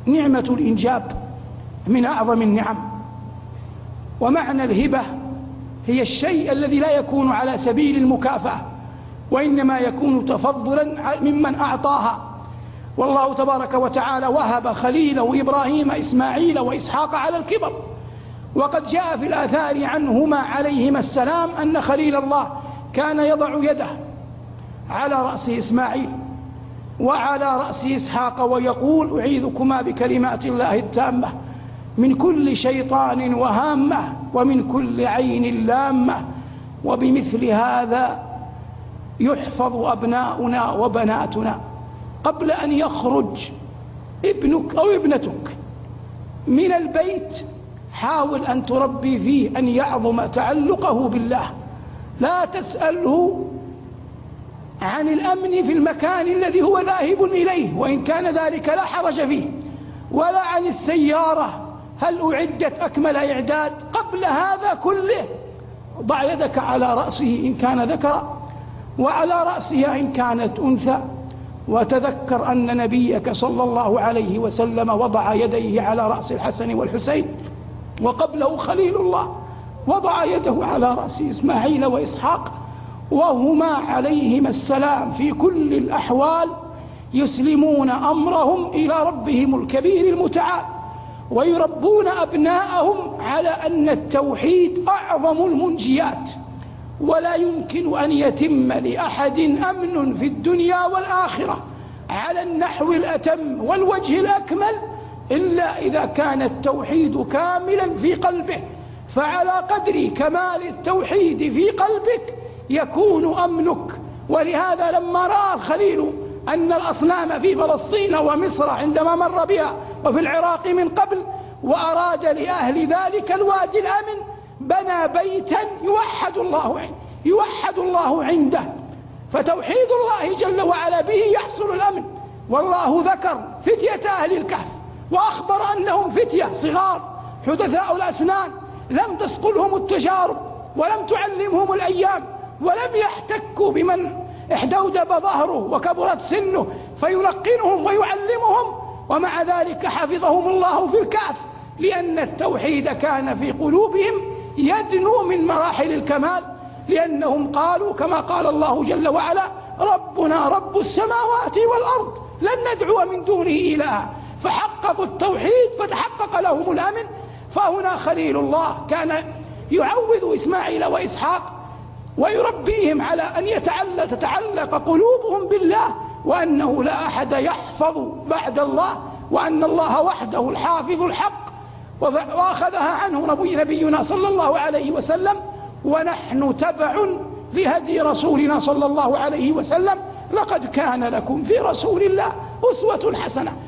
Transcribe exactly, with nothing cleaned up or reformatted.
نعمة الإنجاب من أعظم النعم. ومعنى الهبة هي الشيء الذي لا يكون على سبيل المكافأة، وإنما يكون تفضلا ممن أعطاها. والله تبارك وتعالى وهب خليله إبراهيم إسماعيل وإسحاق على الكبر، وقد جاء في الآثار عنهما عليهما السلام أن خليل الله كان يضع يده على رأس إسماعيل وعلى رأس إسحاق ويقول: أعيذكما بكلمات الله التامة من كل شيطان وهامة ومن كل عين لامة. وبمثل هذا يحفظ أبناؤنا وبناتنا. قبل أن يخرج ابنك أو ابنتك من البيت حاول أن تربي فيه أن يعظم تعلقه بالله. لا تسأله عن الأمن في المكان الذي هو ذاهب إليه، وإن كان ذلك لا حرج فيه، ولا عن السيارة هل أعدت أكمل إعداد. قبل هذا كله ضع يدك على رأسه إن كان ذكرا، وعلى رأسها إن كانت أنثى. وتذكر أن نبيك صلى الله عليه وسلم وضع يديه على رأس الحسن والحسين، وقبله خليل الله وضع يده على رأس إسماعيل وإسحاق، وهما عليهما السلام في كل الأحوال يسلمون أمرهم إلى ربهم الكبير المتعال، ويربون أبناءهم على أن التوحيد أعظم المنجيات. ولا يمكن أن يتم لأحد أمن في الدنيا والآخرة على النحو الأتم والوجه الأكمل إلا إذا كان التوحيد كاملا في قلبه. فعلى قدر كمال التوحيد في قلبك يكون أمنك. ولهذا لما رأى الخليل أن الأصنام في فلسطين ومصر عندما مر بها وفي العراق من قبل، وأراد لأهل ذلك الوادي الأمن، بنى بيتا يوحد الله عنده يوحد الله عنده فتوحيد الله جل وعلا به يحصل الأمن. والله ذكر فتية أهل الكهف وأخبر أنهم فتية صغار حدثاء الأسنان لم تسقلهم التجارب ولم تعلمهم الأيام، ولم يحتكوا بمن احدودب ظهره وكبرت سنه فيلقنهم ويعلمهم، ومع ذلك حفظهم الله في الكهف، لأن التوحيد كان في قلوبهم يدنو من مراحل الكمال، لأنهم قالوا كما قال الله جل وعلا: ربنا رب السماوات والأرض لن ندعو من دونه إلها. فحققوا التوحيد فتحقق لهم الأمن. فهنا خليل الله كان يعوذ إسماعيل وإسحاق ويربيهم على أن يتعلق تتعلق قلوبهم بالله، وأنه لا أحد يحفظ بعد الله، وأن الله وحده الحافظ الحق. وأخذها عنه نبي نبينا صلى الله عليه وسلم، ونحن تبع لهدي رسولنا صلى الله عليه وسلم. لقد كان لكم في رسول الله أسوة حسنة